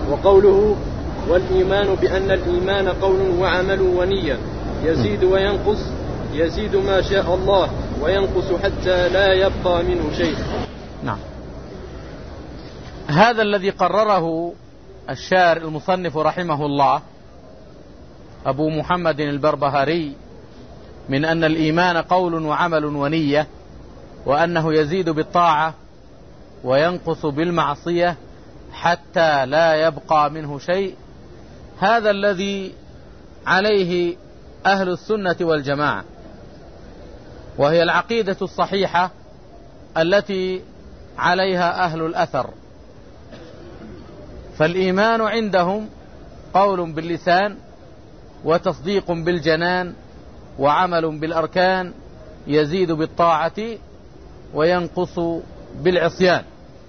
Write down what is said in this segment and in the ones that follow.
وقوله والإيمان بأن الإيمان قول وعمل ونية يزيد وينقص، يزيد ما شاء الله وينقص حتى لا يبقى منه شيء. نعم. هذا الذي قرره الشارع المصنف رحمه الله أبو محمد البربهاري من أن الإيمان قول وعمل ونية، وأنه يزيد بالطاعة وينقص بالمعصية حتى لا يبقى منه شيء، هذا الذي عليه أهل السنة والجماعة، وهي العقيدة الصحيحة التي عليها أهل الأثر. فالإيمان عندهم قول باللسان وتصديق بالجنان وعمل بالأركان، يزيد بالطاعة وينقص بالعصيان.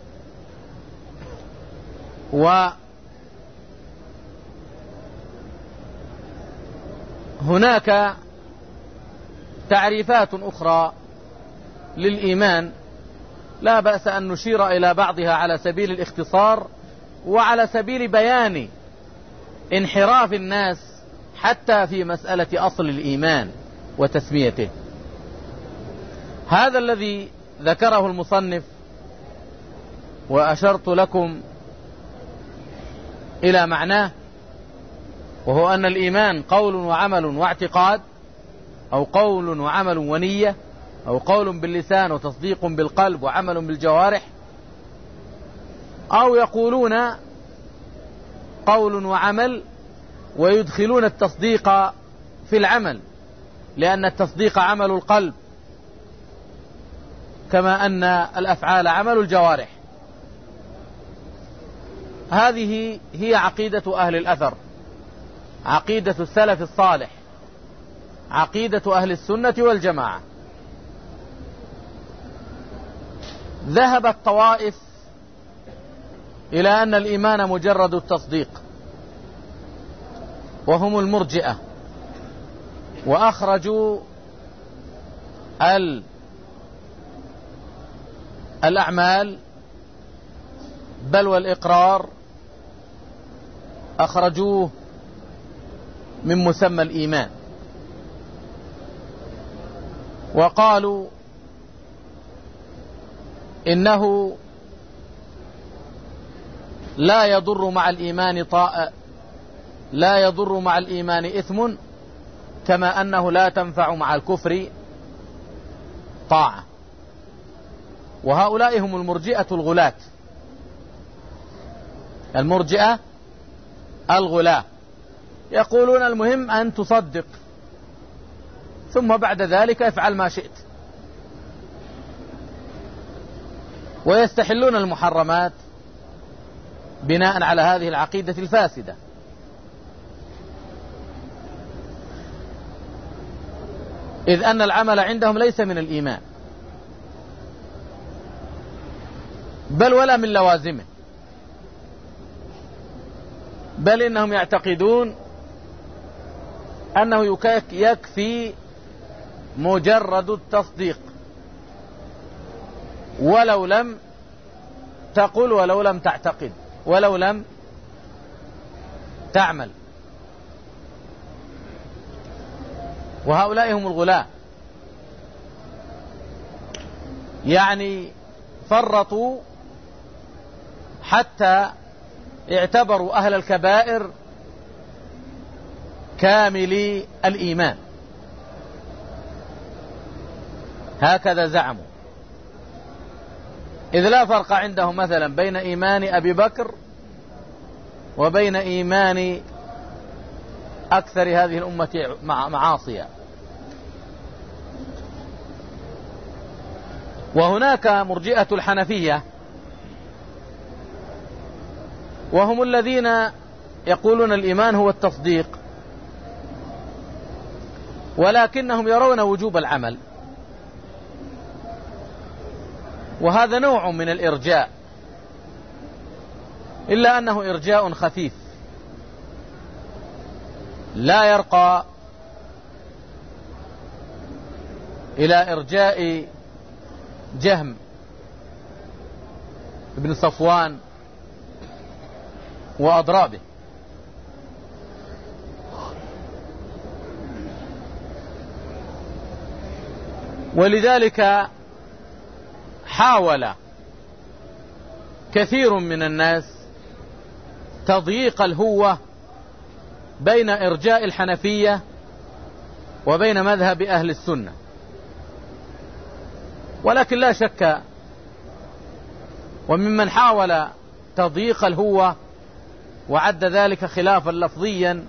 وهناك تعريفات أخرى للإيمان لا بأس أن نشير إلى بعضها على سبيل الاختصار وعلى سبيل بيان انحراف الناس حتى في مسألة أصل الإيمان وتسميته. هذا الذي ذكره المصنف وأشرت لكم إلى معناه، وهو أن الإيمان قول وعمل واعتقاد، أو قول وعمل ونية، أو قول باللسان وتصديق بالقلب وعمل بالجوارح، أو يقولون قول وعمل ويدخلون التصديق في العمل، لأن التصديق عمل القلب كما أن الأفعال عمل الجوارح. هذه هي عقيدة أهل الأثر، عقيدة السلف الصالح، عقيدة أهل السنة والجماعة. ذهبت طوائف إلى أن الإيمان مجرد التصديق، وهم المرجئة، وأخرجوا الأعمال بل والإقرار أخرجوه من مسمى الإيمان، وقالوا إنه لا يضر مع الإيمان إثم، كما أنه لا تنفع مع الكفر طاعة. وهؤلاء هم المرجئة الغلاة، المرجئة الغلاة، يقولون المهم أن تصدق ثم بعد ذلك افعل ما شئت، ويستحلون المحرمات بناء على هذه العقيدة الفاسدة. إذ أن العمل عندهم ليس من الإيمان بل ولا من لوازمه، بل إنهم يعتقدون أنه يكفي مجرد التصديق، ولو لم تقل ولو لم تعتقد ولو لم تعمل. وهؤلاء هم الغلاة، يعني فرطوا حتى اعتبروا أهل الكبائر كاملي الإيمان، هكذا زعموا. إذ لا فرق عندهم مثلا بين إيمان أبي بكر وبين إيمان أكثر هذه الأمة معاصيا. وهناك مرجئة الحنفية، وهم الذين يقولون الإيمان هو التصديق، ولكنهم يرون وجوب العمل، وهذا نوع من الإرجاء، إلا أنه إرجاء خفيف لا يرقى إلى إرجاء جهم بن صفوان وأضرابه. ولذلك حاول كثير من الناس تضييق الهوة بين إرجاء الحنفية وبين مذهب أهل السنة، ولكن لا شك وممن حاول تضييق الهوة وعد ذلك خلافا لفظيا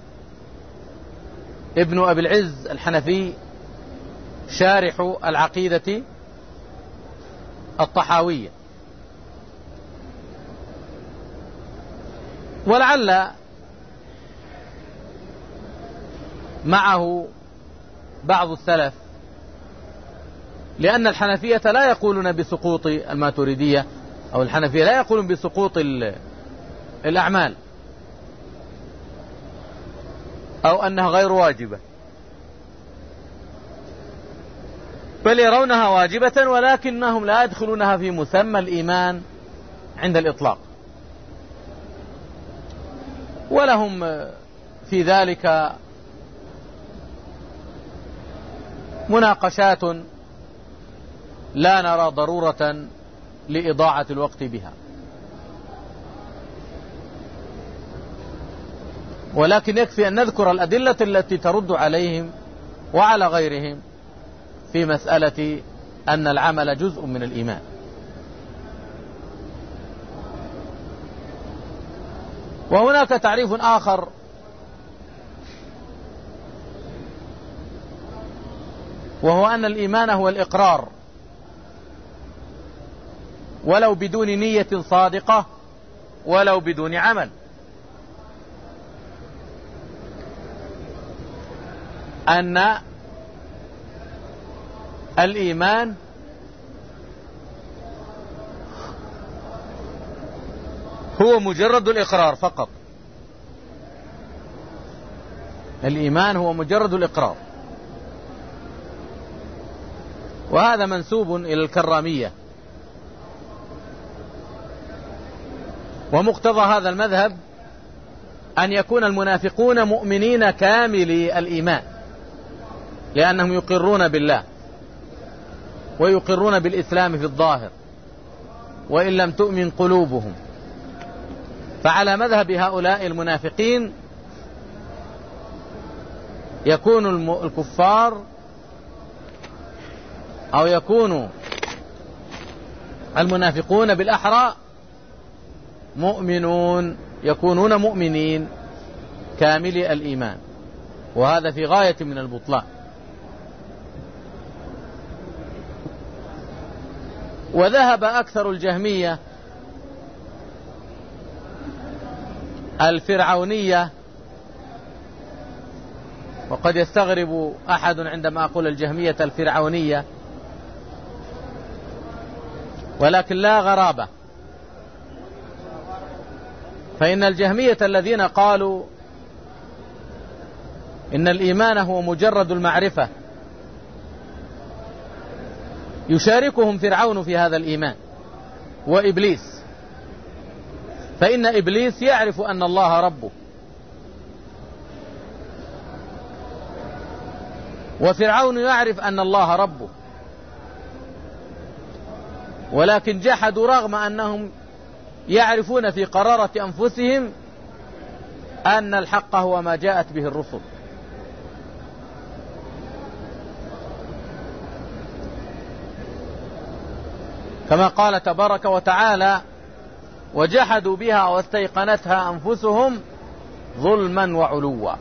ابن أبي العز الحنفي شارح العقيدة الطحاوية. ولعل معه بعض السلف، لأن الحنفية لا يقولون بسقوط الماتريدية، أو الحنفية لا يقولون بسقوط الأعمال أو أنها غير واجبة، بل يرونها واجبة، ولكنهم لا يدخلونها في مسمى الإيمان عند الإطلاق. ولهم في ذلك مناقشات لا نرى ضرورة لإضاعة الوقت بها، ولكن يكفي أن نذكر الأدلة التي ترد عليهم وعلى غيرهم في مسألة أن العمل جزء من الإيمان. وهناك تعريف آخر وهو أن الإيمان هو الإقرار ولو بدون نية صادقة ولو بدون عمل. أن الإيمان هو مجرد الإقرار فقط. الإيمان هو مجرد الإقرار، وهذا منسوب إلى الكرامية. ومقتضى هذا المذهب أن يكون المنافقون مؤمنين كاملي الإيمان، لأنهم يقرون بالله ويقرون بالإسلام في الظاهر وإن لم تؤمن قلوبهم. فعلى مذهب هؤلاء المنافقين يكون الكفار أو يكون المنافقون بالأحرى مؤمنون، يكونون مؤمنين كاملي الإيمان، وهذا في غاية من البطلان. وذهب أكثر الجهمية الفرعونية، وقد يستغرب أحد عندما أقول الجهمية الفرعونية، ولكن لا غرابة، فإن الجهمية الذين قالوا إن الإيمان هو مجرد المعرفة يشاركهم فرعون في هذا الإيمان وإبليس، فإن إبليس يعرف أن الله ربه، وفرعون يعرف أن الله ربه، ولكن جحدوا رغم أنهم يعرفون في قرارة أنفسهم أن الحق هو ما جاءت به الرسل. كما قال تبارك وتعالى: وجحدوا بها واستيقنتها أنفسهم ظلما وعلوا.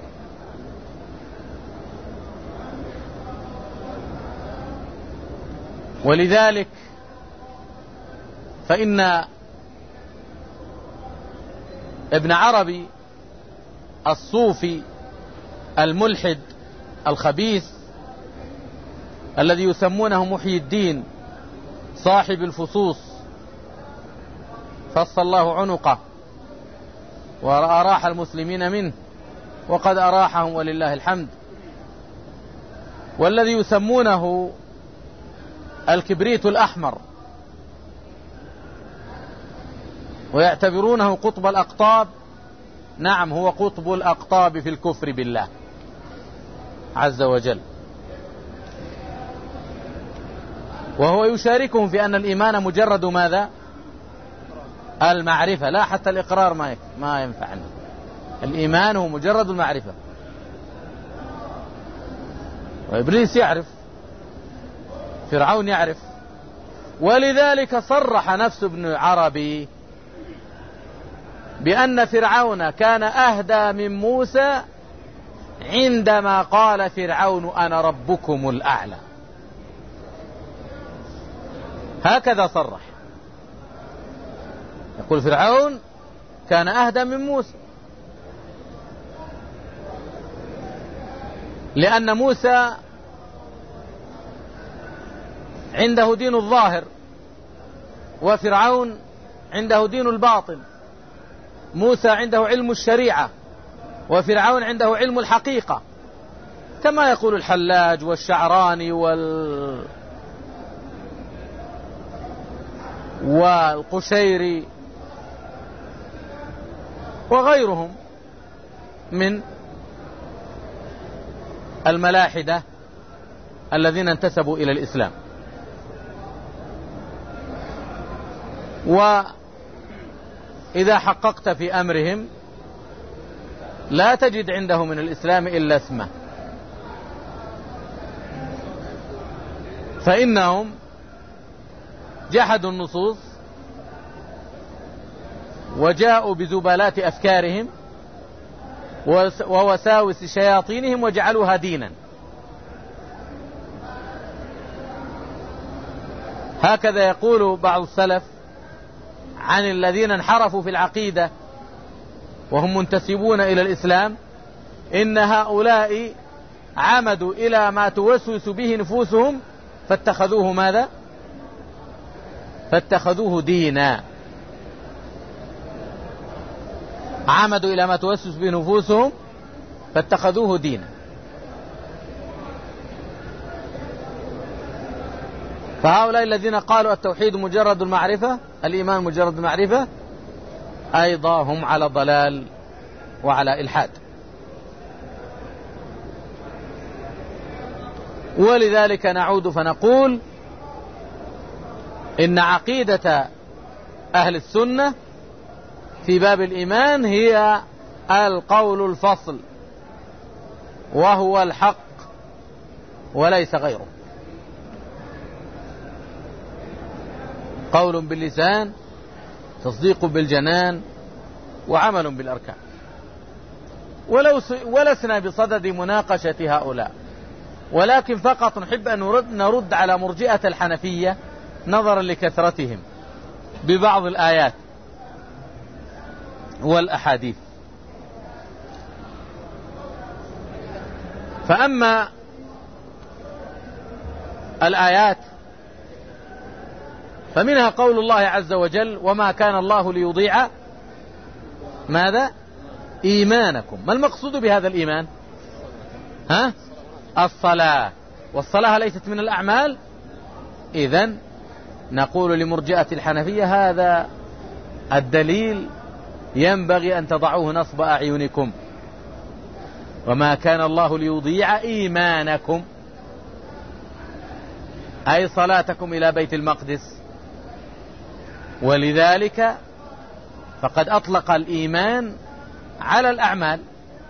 ولذلك فإن ابن عربي الصوفي الملحد الخبيث الذي يسمونه محيي الدين صاحب الفصوص، فص الله عنقه وأراح المسلمين منه وقد أراحهم ولله الحمد، والذي يسمونه الكبريت الأحمر ويعتبرونه قطب الأقطاب، نعم هو قطب الأقطاب في الكفر بالله عز وجل، وهو يشاركهم في أن الإيمان مجرد ماذا؟ المعرفة، لا حتى الإقرار ما ينفعنا، الإيمان هو مجرد المعرفة. وإبليس يعرف، فرعون يعرف، ولذلك صرح نفس ابن عربي بأن فرعون كان أهدى من موسى عندما قال فرعون أنا ربكم الأعلى، هكذا صرح، يقول فرعون كان أهدى من موسى، لأن موسى عنده دين الظاهر وفرعون عنده دين الباطن. موسى عنده علم الشريعة وفرعون عنده علم الحقيقة، كما يقول الحلاج والشعراني والقشيري وغيرهم من الملاحدة الذين انتسبوا إلى الإسلام. وإذا حققت في أمرهم لا تجد عنده من الإسلام إلا اسمه، فإنهم جحدوا النصوص وجاءوا بزبالات أفكارهم ووساوس شياطينهم وجعلوها دينا. هكذا يقول بعض السلف عن الذين انحرفوا في العقيدة وهم منتسبون إلى الإسلام: إن هؤلاء عمدوا إلى ما توسوس به نفوسهم فاتخذوه ماذا؟ فاتخذوه دينا. عمدوا إلى ما توسوس به نفوسهم فاتخذوه دينا. فهؤلاء الذين قالوا التوحيد مجرد المعرفة، الإيمان مجرد المعرفة، أيضا هم على ضلال وعلى إلحاد. ولذلك نعود فنقول إن عقيدة أهل السنة في باب الإيمان هي القول الفصل، وهو الحق وليس غيره. قول باللسان، تصديق بالجنان، وعمل بالأركان. ولسنا بصدد مناقشة هؤلاء، ولكن فقط نحب أن نرد على مرجئة الحنفية نظرا لكثرتهم ببعض الآيات والأحاديث. فأما الآيات فمنها قول الله عز وجل: وما كان الله ليضيع ماذا؟ إيمانكم. ما المقصود بهذا الإيمان؟ الصلاة، والصلاة ليست من الأعمال. إذن نقول لمرجئة الحنفية هذا الدليل ينبغي أن تضعوه نصب أعينكم: وما كان الله ليضيع إيمانكم، أي صلاتكم إلى بيت المقدس. ولذلك فقد أطلق الإيمان على الأعمال،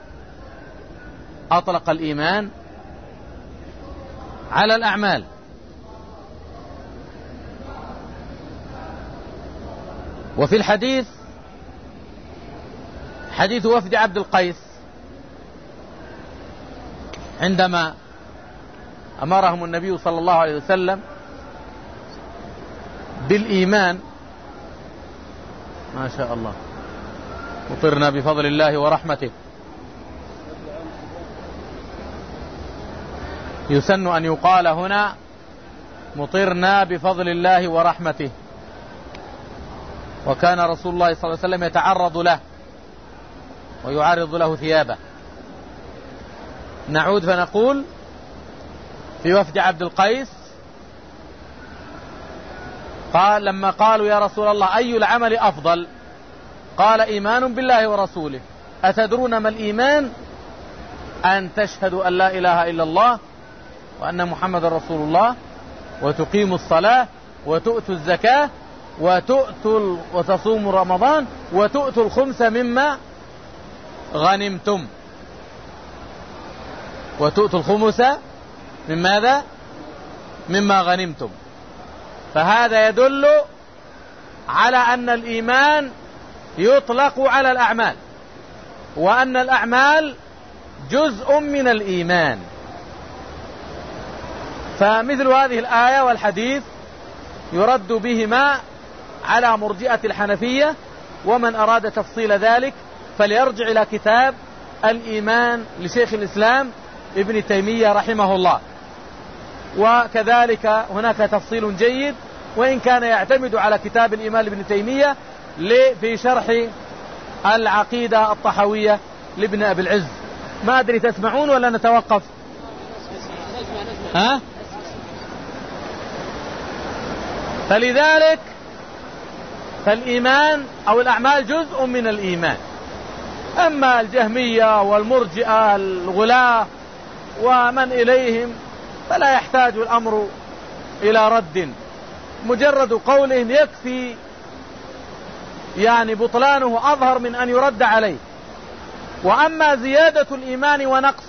أطلق الإيمان على الأعمال. وفي الحديث حديث وفد عبد القيس عندما أمرهم النبي صلى الله عليه وسلم بالإيمان، ما شاء الله، مطرنا بفضل الله ورحمته. يسن أن يقال هنا مطرنا بفضل الله ورحمته، وكان رسول الله صلى الله عليه وسلم يتعرض له ويعرض له ثيابه. نعود فنقول في وفد عبد القيس قال لما قالوا: يا رسول الله أي العمل أفضل؟ قال: إيمان بالله ورسوله. أتدرون ما الإيمان؟ أن تشهدوا أن لا إله إلا الله وأن محمد رسول الله وتقيموا الصلاة وتؤتوا الزكاة وتصوموا رمضان وتؤتوا الخمس مما غنمتم. وتؤتوا الخمس من ماذا؟ مما غنمتم. فهذا يدل على أن الإيمان يطلق على الأعمال، وأن الأعمال جزء من الإيمان. فمثل هذه الآية والحديث يرد بهما على مرجئة الحنفية، ومن أراد تفصيل ذلك فليرجع إلى كتاب الإيمان لشيخ الإسلام ابن تيمية رحمه الله. وكذلك هناك تفصيل جيد وإن كان يعتمد على كتاب الإيمان لابن تيمية في شرح العقيدة الطحوية لابن أبي العز. ما أدري تسمعون ولا نتوقف؟ ها؟ فلذلك فالإيمان أو الأعمال جزء من الإيمان. أما الجهمية والمرجئة الغلاة ومن إليهم فلا يحتاج الأمر إلى رد، مجرد قولهم يكفي يعني بطلانه أظهر من أن يرد عليه. وأما زيادة الإيمان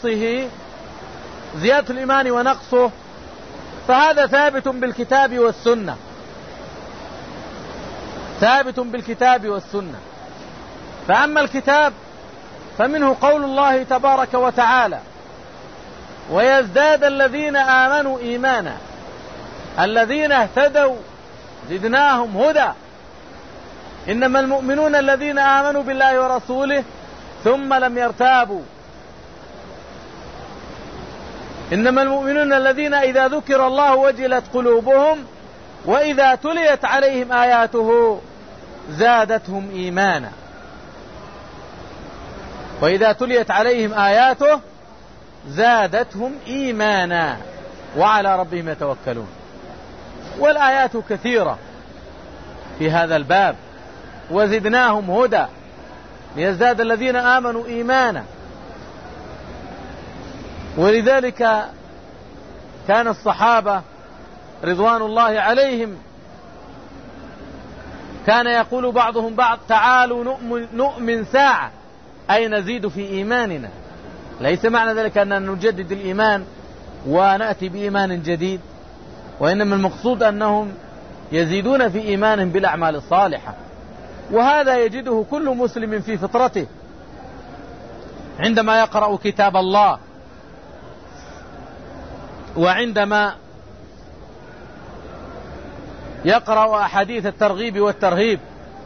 ونقصه فهذا ثابت بالكتاب والسنة، ثابت بالكتاب والسنة. فأما الكتاب فمنه قول الله تبارك وتعالى: ويزداد الذين آمنوا إيمانا الذين اهتدوا زدناهم هدى إنما المؤمنون الذين آمنوا بالله ورسوله ثم لم يرتابوا إنما المؤمنون الذين إذا ذكر الله وجلت قلوبهم وإذا تليت عليهم آياته زادتهم إيمانا. وإذا تليت عليهم آياته زادتهم إيمانا وعلى ربهم يتوكلون. والآيات كثيرة في هذا الباب. وزدناهم هدى ليزداد الذين آمنوا إيمانا. ولذلك كان الصحابة رضوان الله عليهم كان يقول بعضهم بعض: تعالوا نؤمن ساعة أي نزيد في إيماننا. ليس معنى ذلك أننا نجدد الإيمان ونأتي بإيمان جديد، وإنما المقصود أنهم يزيدون في إيمانهم بالأعمال الصالحة. وهذا يجده كل مسلم في فطرته عندما يقرأ كتاب الله وعندما يقرأ أحاديث الترغيب والترهيب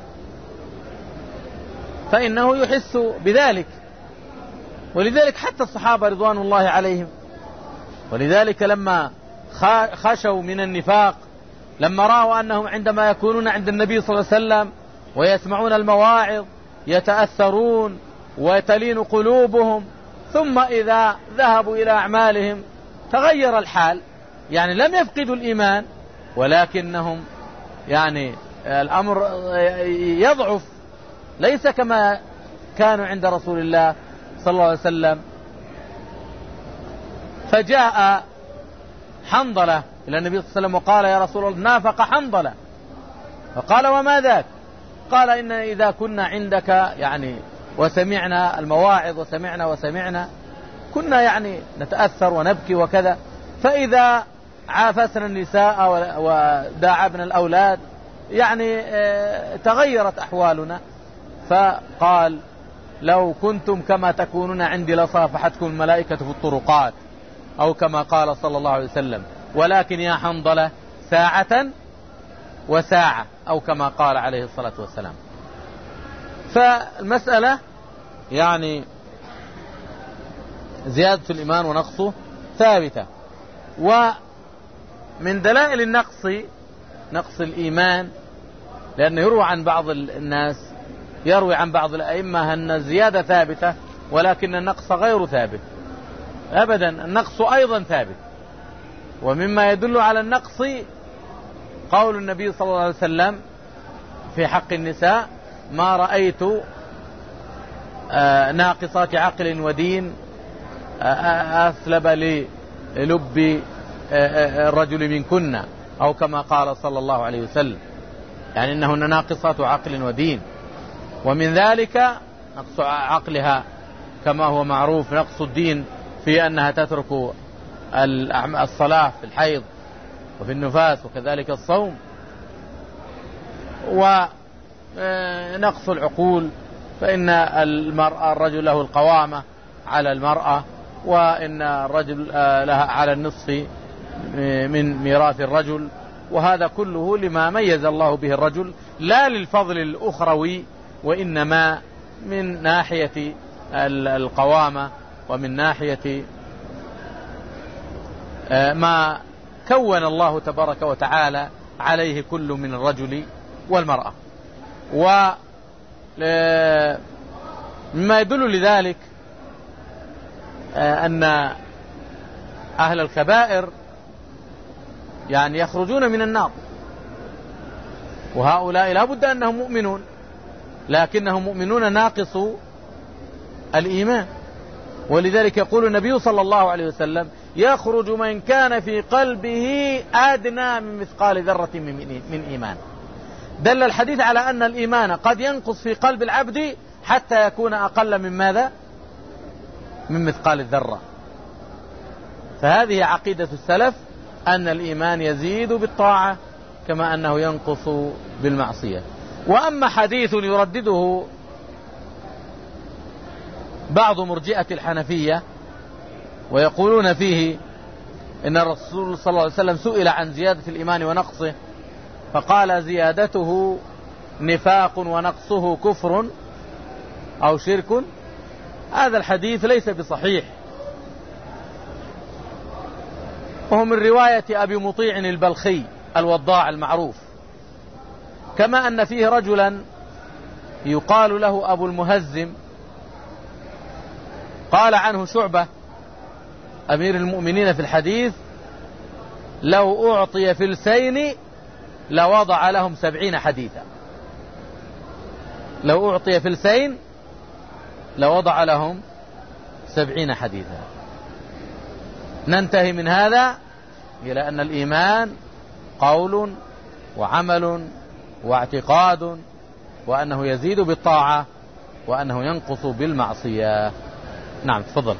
فإنه يحس بذلك. ولذلك حتى الصحابة رضوان الله عليهم، ولذلك لما خشوا من النفاق، لما رأوا أنهم عندما يكونون عند النبي صلى الله عليه وسلم ويسمعون المواعظ يتأثرون وتلين قلوبهم، ثم إذا ذهبوا إلى أعمالهم تغير الحال. يعني لم يفقدوا الإيمان ولكنهم يعني الأمر يضعف، ليس كما كانوا عند رسول الله صلى الله عليه وسلم. فجاء حنظلة إلى النبي صلى الله عليه وسلم وقال: يا رسول الله نافق حنظلة. فقال: وما ذاك؟ قال: إن إذا كنا عندك يعني وسمعنا المواعظ وسمعنا كنا يعني نتأثر ونبكي وكذا، فإذا عافسنا النساء وداعبنا الأولاد يعني تغيرت أحوالنا. فقال: لو كنتم كما تكونون عندي لصافحتكم الملائكة في الطرقات، أو كما قال صلى الله عليه وسلم: ولكن يا حنظلة ساعة وساعة، أو كما قال عليه الصلاة والسلام. فالمسألة يعني زيادة الإيمان ونقصه ثابتة. ومن دلائل النقص نقص الإيمان، لأنه يروى عن بعض الناس، يروي عن بعض الأئمة أن الزيادة ثابتة ولكن النقص غير ثابت. أبدا، النقص أيضا ثابت. ومما يدل على النقص قول النبي صلى الله عليه وسلم في حق النساء: ما رأيت ناقصات عقل ودين أسلب للب الرجل منكن، أو كما قال صلى الله عليه وسلم، يعني إنهن ناقصات عقل ودين. ومن ذلك نقص عقلها كما هو معروف، نقص الدين في أنها تترك الصلاة في الحيض وفي النفاس، وكذلك الصوم. ونقص العقول، فإن الرجل له القوامة على المرأة، وإن الرجل لها على النصف من ميراث الرجل، وهذا كله لما ميز الله به الرجل، لا للفضل الأخروي، وإنما من ناحية القوامة، ومن ناحية ما كون الله تبارك وتعالى عليه كل من الرجل والمرأة. ومما يدل لذلك أن أهل الكبائر يعني يخرجون من النار، وهؤلاء لا بد أنهم مؤمنون، لكنهم مؤمنون ناقصوا الإيمان. ولذلك يقول النبي صلى الله عليه وسلم: يخرج من كان في قلبه أدنى من مثقال ذرة من إيمان. دل الحديث على أن الإيمان قد ينقص في قلب العبد حتى يكون أقل من ماذا؟ من مثقال الذرة. فهذه عقيدة السلف، أن الإيمان يزيد بالطاعة كما أنه ينقص بالمعصية. وأما حديث يردده بعض مرجئة الحنفية ويقولون فيه إن الرسول صلى الله عليه وسلم سئل عن زيادة الإيمان ونقصه فقال: زيادته نفاق ونقصه كفر أو شرك، هذا الحديث ليس بصحيح، وهو من رواية أبي مطيع البلخي الوضاع المعروف. كما أن فيه رجلا يقال له أبو المهزم، قال عنه شعبة أمير المؤمنين في الحديث: لو أعطي فلسين لوضع لهم 70 حديثا. لو أعطي فلسين لوضع لهم 70 حديثا. ننتهي من هذا إلى أن الإيمان قول وعمل واعتقاد، وأنه يزيد بالطاعة وأنه ينقص بالمعصية. نعم، تفضل.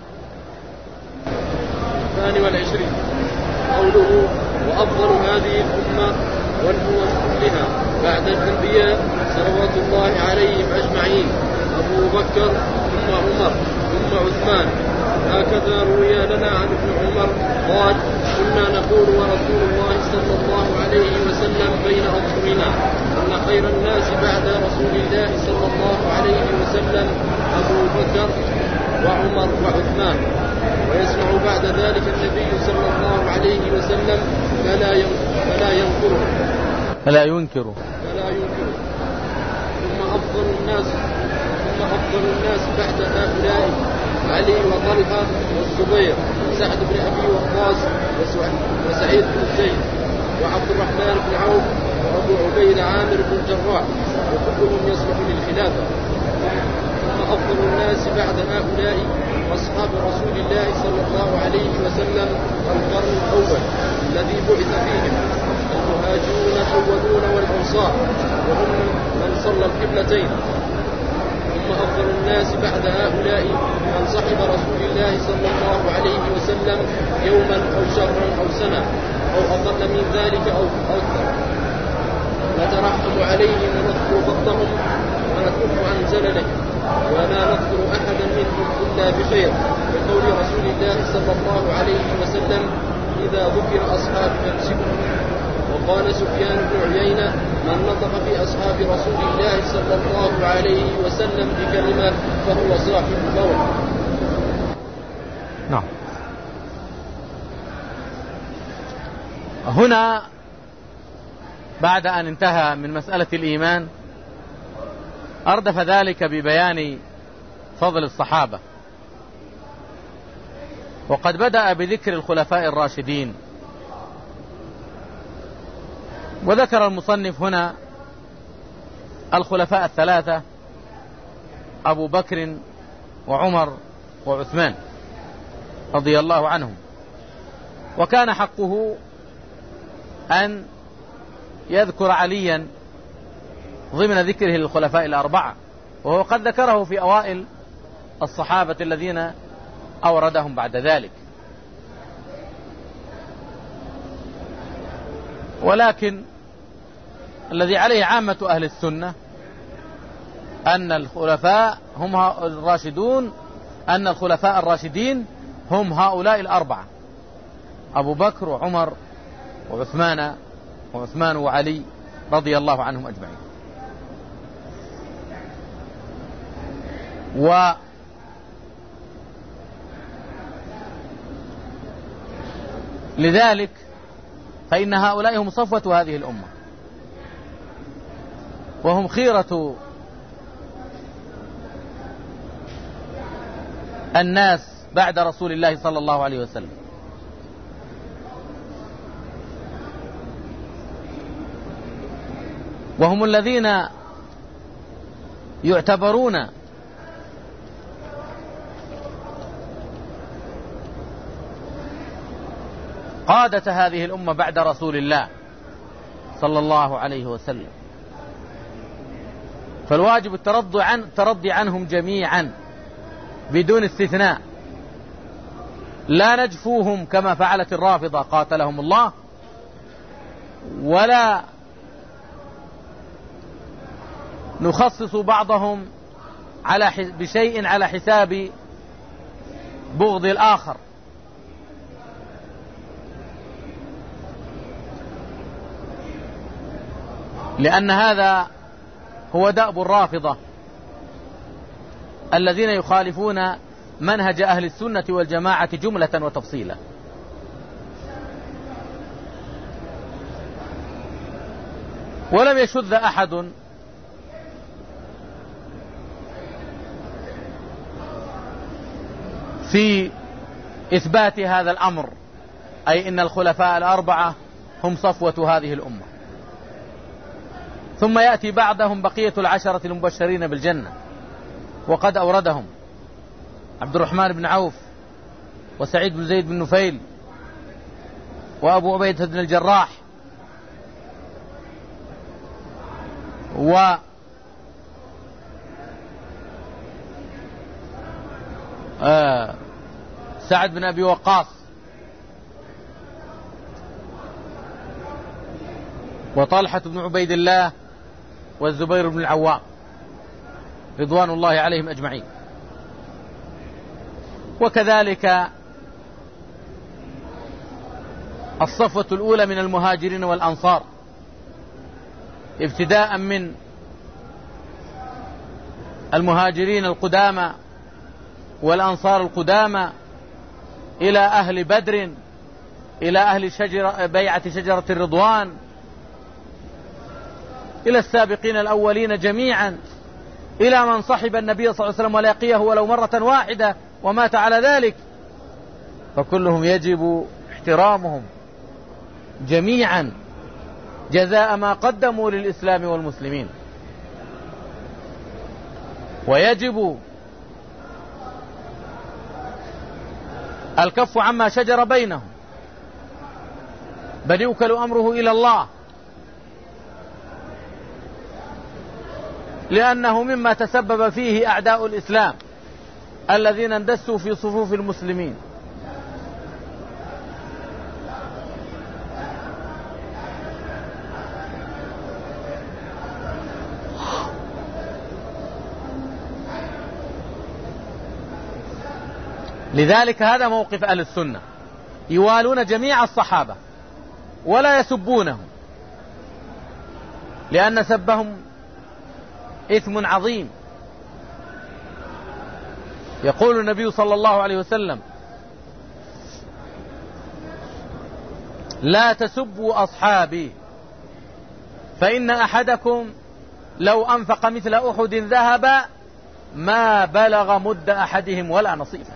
22 قوله: وأفضل هذه الأمة والأمم كلها بعد الأنبياء صلوات الله عليهم أجمعين أبو بكر ثم عمر ثم عثمان. هكذا روي لنا عن ابن عمر قال: كنا نقول ورسول الله صلى الله عليه وسلم بين أظهرنا أن خير الناس بعد رسول الله صلى الله عليه وسلم أبو بكر وعمر وعثمان. ويسمع بعد ذلك النبي صلى الله عليه وسلم فلا ينكره. ثم أفضل الناس بعد هؤلاء علي وطلحة والزبير وسعد بن أبي وقاص وسعيد بن زيد وعبد الرحمن بن عوف وأبو عبيد عامر بن الجراح، وكلهم يصلح للخلافة. ثم أفضل الناس بعد هؤلاء أصحاب رسول الله صلى الله عليه وسلم القرن الأول الذي بعث فيهم المهاجرون الأولون والأنصار، وهم من صلى القبلتين. ثم أفضل الناس بعد هؤلاء من صحب رسول الله صلى الله عليه وسلم يوما أو شهرا أو سنة أو أقل من ذلك أو أكثر، نترحم عليهم ونذكر فضلهم ونكف عن زللهم، ولا نذكر أحدا منهم إلا بخير، بقول رسول الله صلى الله عليه وسلم: إذا ذكر أصحاب فامسكوا. وقال سفيان بن عيينة: من نطق في أصحاب رسول الله صلى الله عليه وسلم بكلمة فهو صاحب قول. نعم. هنا بعد أن انتهى من مسألة الإيمان أردف ذلك ببيان فضل الصحابة، وقد بدأ بذكر الخلفاء الراشدين. وذكر المصنف هنا الخلفاء الثلاثة أبو بكر وعمر وعثمان رضي الله عنهم. وكان حقه أن يذكر عليا ضمن ذكره للخلفاء الأربعة، وهو قد ذكره في أوائل الصحابة الذين أوردهم بعد ذلك. ولكن الذي عليه عامة أهل السنة أن الخلفاء هم الراشدون، أن الخلفاء الراشدين هم هؤلاء الأربعة: أبو بكر وعمر وعثمان وعلي رضي الله عنهم أجمعين. ولذلك فإن هؤلاء هم صفوة هذه الأمة، وهم خيرة الناس بعد رسول الله صلى الله عليه وسلم. وهم الذين يعتبرون قادة هذه الأمة بعد رسول الله صلى الله عليه وسلم. فالواجب الترضي عنهم جميعا بدون استثناء، لا نجفوهم كما فعلت الرافضة قاتلهم الله، ولا نخصص بعضهم بشيء على حساب بغض الآخر. لأن هذا هو دأب الرافضة الذين يخالفون منهج أهل السنة والجماعة جملة وتفصيلا. ولم يشذ أحد في إثبات هذا الأمر، أي إن الخلفاء الأربعة هم صفوة هذه الأمة. ثم يأتي بعدهم بقية العشرة المبشرين بالجنة، وقد أوردهم عبد الرحمن بن عوف وسعيد بن زيد بن نفيل وأبو عبيدة بن الجراح سعد بن أبي وقاص وطلحة بن عبيد الله والزبير بن العوام رضوان الله عليهم أجمعين. وكذلك الصفوة الأولى من المهاجرين والأنصار، ابتداء من المهاجرين القدامى والأنصار القدامى إلى أهل بدر، إلى أهل بيعة شجرة الرضوان، إلى السابقين الأولين جميعا، إلى من صحب النبي صلى الله عليه وسلم ولقيه ولو مرة واحدة ومات على ذلك، فكلهم يجب احترامهم جميعا جزاء ما قدموا للإسلام والمسلمين. ويجب الكف عما شجر بينهم، بل يوكل أمره إلى الله، لأنه مما تسبب فيه أعداء الإسلام الذين اندسوا في صفوف المسلمين. لذلك هذا موقف أهل السنة، يوالون جميع الصحابة ولا يسبونهم، لأن سبهم إثم عظيم. يقول النبي صلى الله عليه وسلم: لا تسبوا أصحابي فإن أحدكم لو أنفق مثل أحد ذهبا ما بلغ مد أحدهم ولا نصيفه.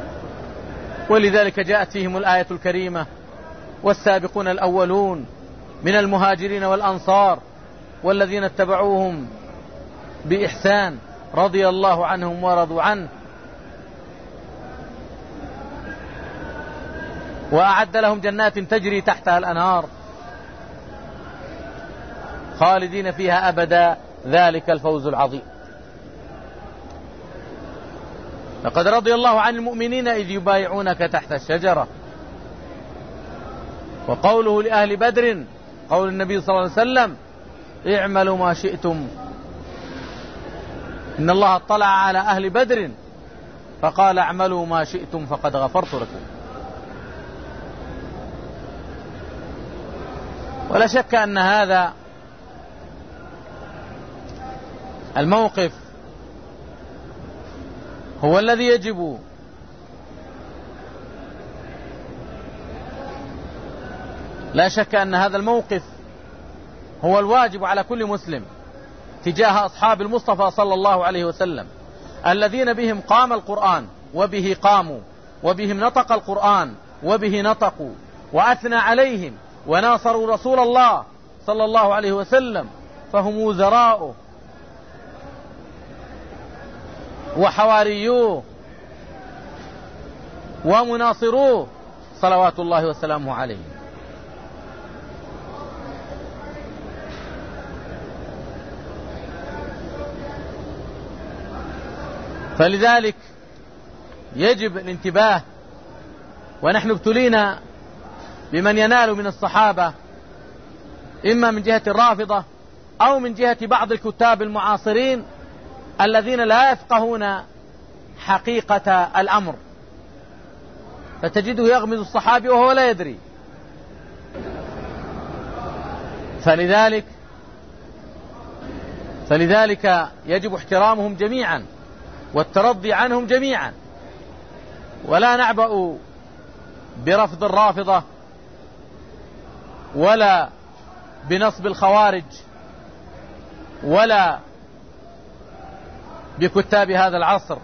ولذلك جاءت فيهم الآية الكريمة: والسابقون الأولون من المهاجرين والأنصار والذين اتبعوهم بإحسان رضي الله عنهم ورضوا عنه، وأعد لهم جنات تجري تحتها الأنهار خالدين فيها أبدا، ذلك الفوز العظيم. لقد رضي الله عن المؤمنين إذ يبايعونك تحت الشجرة. وقوله لأهل بدر، قول النبي صلى الله عليه وسلم: اعملوا ما شئتم، إن الله اطلع على أهل بدر فقال: اعملوا ما شئتم فقد غفرت لكم. ولا شك أن هذا الموقف هو الذي يجب لا شك أن هذا الموقف هو الواجب على كل مسلم تجاه أصحاب المصطفى صلى الله عليه وسلم، الذين بهم قام القرآن وبه قاموا، وبهم نطق القرآن وبه نطقوا، وأثنى عليهم وناصروا رسول الله صلى الله عليه وسلم، فهم وزراؤه وحواريوه ومناصروه صلوات الله وسلامه عليه. فلذلك يجب الانتباه، ونحن ابتلينا بمن ينال من الصحابة إما من جهة الرافضة أو من جهة بعض الكتاب المعاصرين الذين لا يفقهون حقيقة الأمر، فتجده يغمز الصحابي وهو لا يدري. فلذلك يجب احترامهم جميعا والترضي عنهم جميعا، ولا نعبأ برفض الرافضة ولا بنصب الخوارج ولا بكتاب هذا العصر.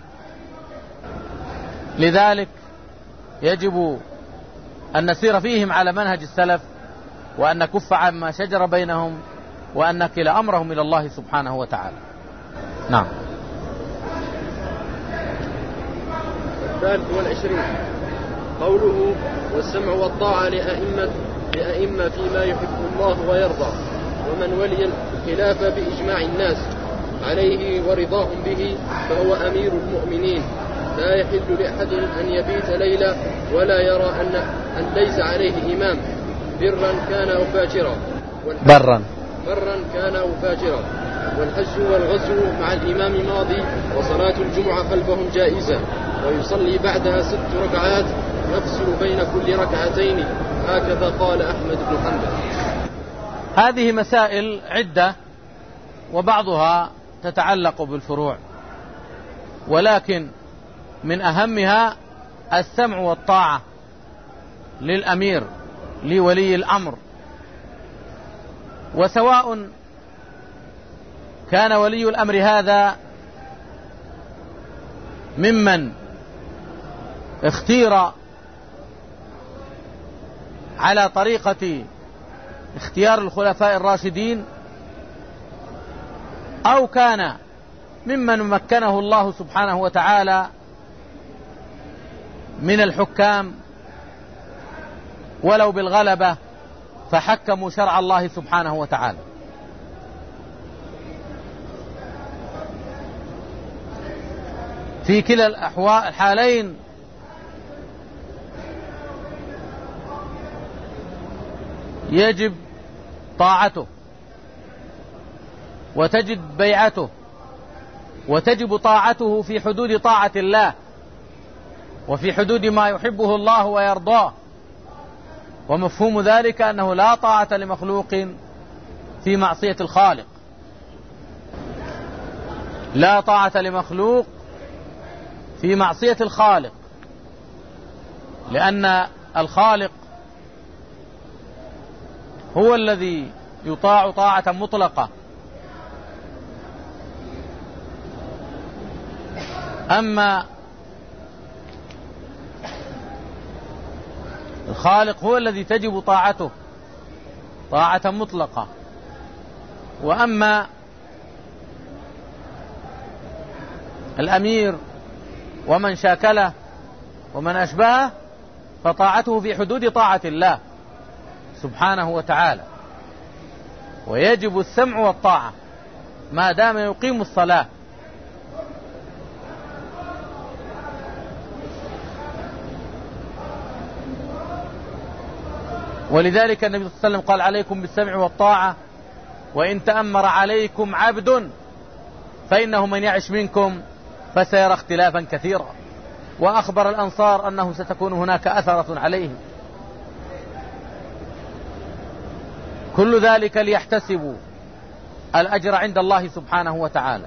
لذلك يجب أن نسير فيهم على منهج السلف، وأن نكف عما شجر بينهم، وأن نكل أمرهم إلى الله سبحانه وتعالى. نعم. 23 قوله: والسمع والطاعة لأئمة فيما يحب الله ويرضى، ومن ولي الخلافة بإجماع الناس عليه ورضاهم به فهو أمير المؤمنين، لا يحل لأحد أن يبيت ليلة ولا يرى أن ليس عليه إمام، برا كان أو فاجرا. برا كان أو فاجرا. والحج والغزو مع الإمام ماضي، وصلاة الجمعة خلفهم جائزة، ويصلي بعدها 6 ركعات يفصل بين كل ركعتين، هكذا قال أحمد بن حنبل. هذه مسائل عدة وبعضها تتعلق بالفروع، ولكن من أهمها السمع والطاعة للأمير لولي الأمر، وسواء كان ولي الأمر هذا ممن اختير على طريقة اختيار الخلفاء الراشدين، أو كان ممن مكنه الله سبحانه وتعالى من الحكام ولو بالغلبة فحكموا شرع الله سبحانه وتعالى. في كلا الحالين يجب طاعته، وتجب بيعته، وتجب طاعته في حدود طاعة الله، وفي حدود ما يحبه الله ويرضاه. ومفهوم ذلك أنه لا طاعة لمخلوق في معصية الخالق، لا طاعة لمخلوق في معصية الخالق، لأن الخالق هو الذي يطاع طاعة مطلقة، أما الخالق هو الذي تجب طاعته طاعة مطلقة. وأما الأمير ومن شاكله ومن أشبهه فطاعته في حدود طاعة الله سبحانه وتعالى، ويجب السمع والطاعة ما دام يقيم الصلاة. ولذلك النبي صلى الله عليه وسلم قال: عليكم بالسمع والطاعة وإن تأمر عليكم عبد فإنه من يعش منكم فسيرى اختلافا كثيرا. وأخبر الأنصار أنه ستكون هناك أثرة عليهم. كل ذلك ليحتسبوا الأجر عند الله سبحانه وتعالى.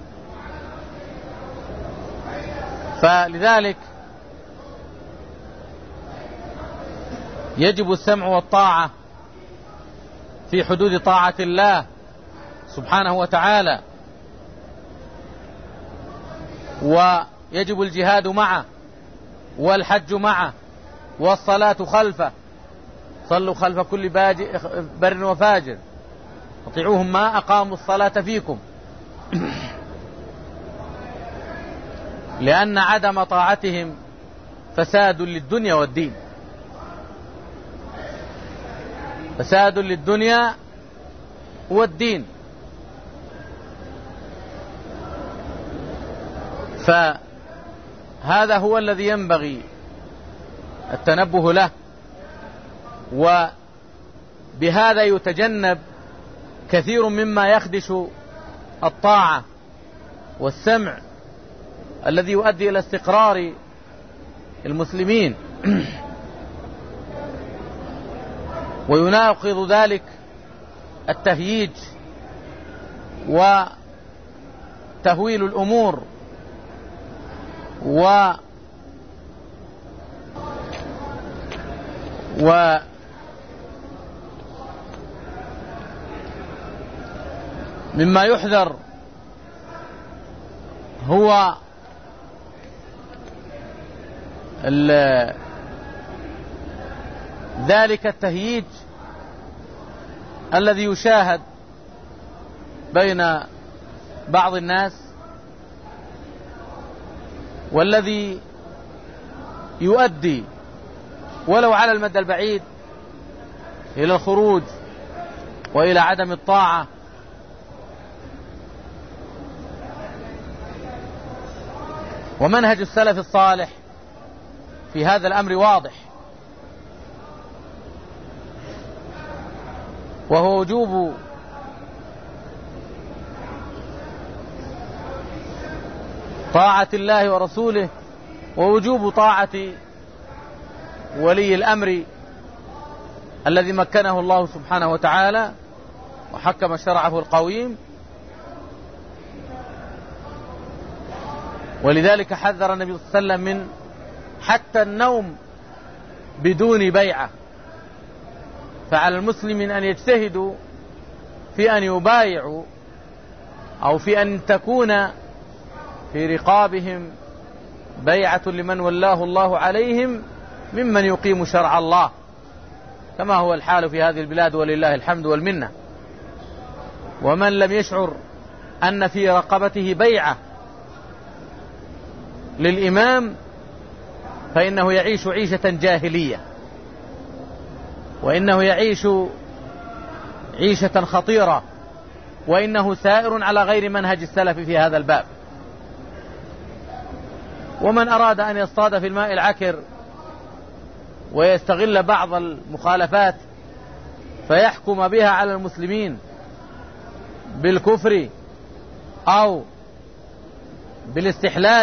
فلذلك يجب السمع والطاعة في حدود طاعة الله سبحانه وتعالى، ويجب الجهاد معه والحج معه والصلاة خلفه. صلوا خلف كل بر وفاجر اطيعوهم ما أقاموا الصلاة فيكم. لأن عدم طاعتهم فساد للدنيا والدين، فساد للدنيا والدين. فهذا هو الذي ينبغي التنبه له، وبهذا يتجنب كثير مما يخدش الطاعة والسمع الذي يؤدي إلى استقرار المسلمين، ويناقض ذلك التهييج وتهويل الأمور مما يحذر هو ذلك التهييج الذي يشاهد بين بعض الناس، والذي يؤدي ولو على المدى البعيد إلى الخروج وإلى عدم الطاعة. ومنهج السلف الصالح في هذا الأمر واضح، وهو وجوب طاعة الله ورسوله، ووجوب طاعة ولي الأمر الذي مكنه الله سبحانه وتعالى وحكم شرعه القويم. ولذلك حذر النبي صلى الله عليه وسلم من حتى النوم بدون بيعة. فعلى المسلمين أن يجتهدوا في أن يبايعوا، أو في أن تكون في رقابهم بيعة لمن ولاه الله عليهم ممن يقيم شرع الله، كما هو الحال في هذه البلاد ولله الحمد والمنة. ومن لم يشعر أن في رقبته بيعة للإمام فإنه يعيش عيشة جاهلية، وإنه يعيش عيشة خطيرة، وإنه سائر على غير منهج السلف في هذا الباب. ومن أراد أن يصطاد في الماء العكر ويستغل بعض المخالفات فيحكم بها على المسلمين بالكفر أو بالاستحلال